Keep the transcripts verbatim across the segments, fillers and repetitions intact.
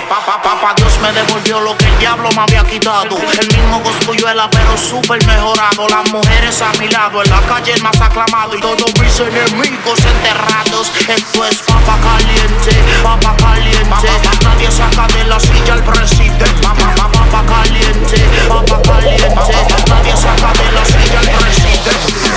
Papá, papá, Dios me devolvió lo que el diablo me había quitado. El mismo Cosculluela, pero súper mejorado. Las mujeres a mi lado, en la calle el más aclamado. Y todos mis enemigos enterrados. Esto es papa caliente, papa caliente. Nadie saca de la silla al presidente. Papa, papa caliente, papa caliente. Nadie saca de la silla al presidente.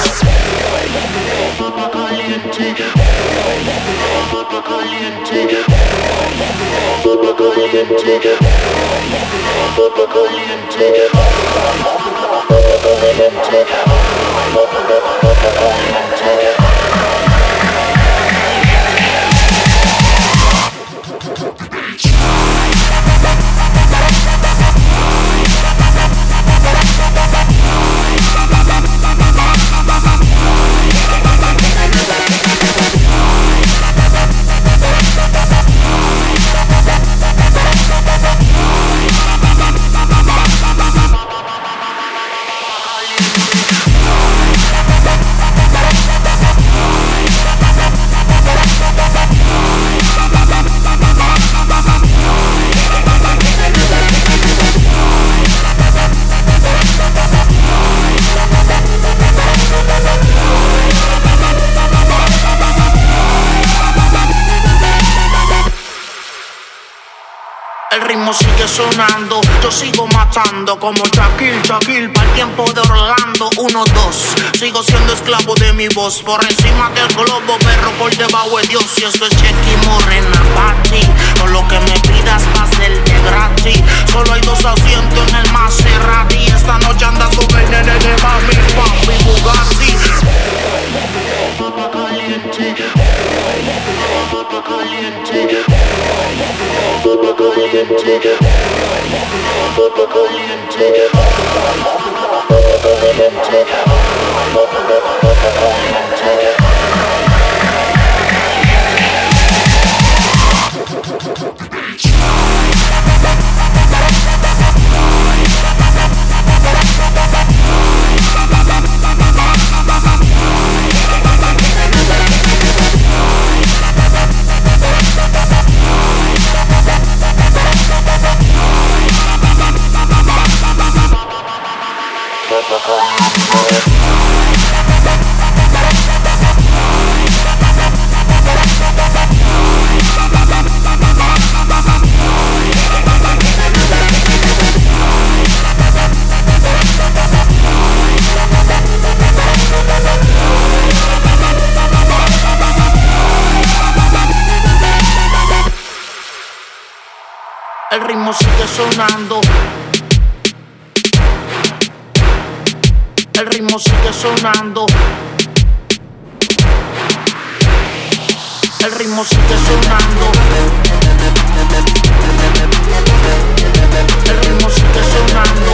Papa caliente, papa caliente. Papa caliente, papa caliente, papa caliente. El ritmo sigue sonando, yo sigo matando como Shaquille, Shaquille, para el tiempo de Orlando. Uno, dos, sigo siendo esclavo de mi voz. Por encima del globo, perro por debajo de Dios. Y esto es Chequi Morena, Pati. Con lo que me pidas va a ser de gratis. Solo hay dos asientos en el Maserati. Esta noche anda sobre el nene de mami, papi, Bugatti. Papa caliente, papa caliente, papa caliente, papa caliente, papa caliente, papa caliente. El ritmo sigue sonando. El ritmo sigue sonando. El ritmo sigue sonando. El ritmo sigue sonando.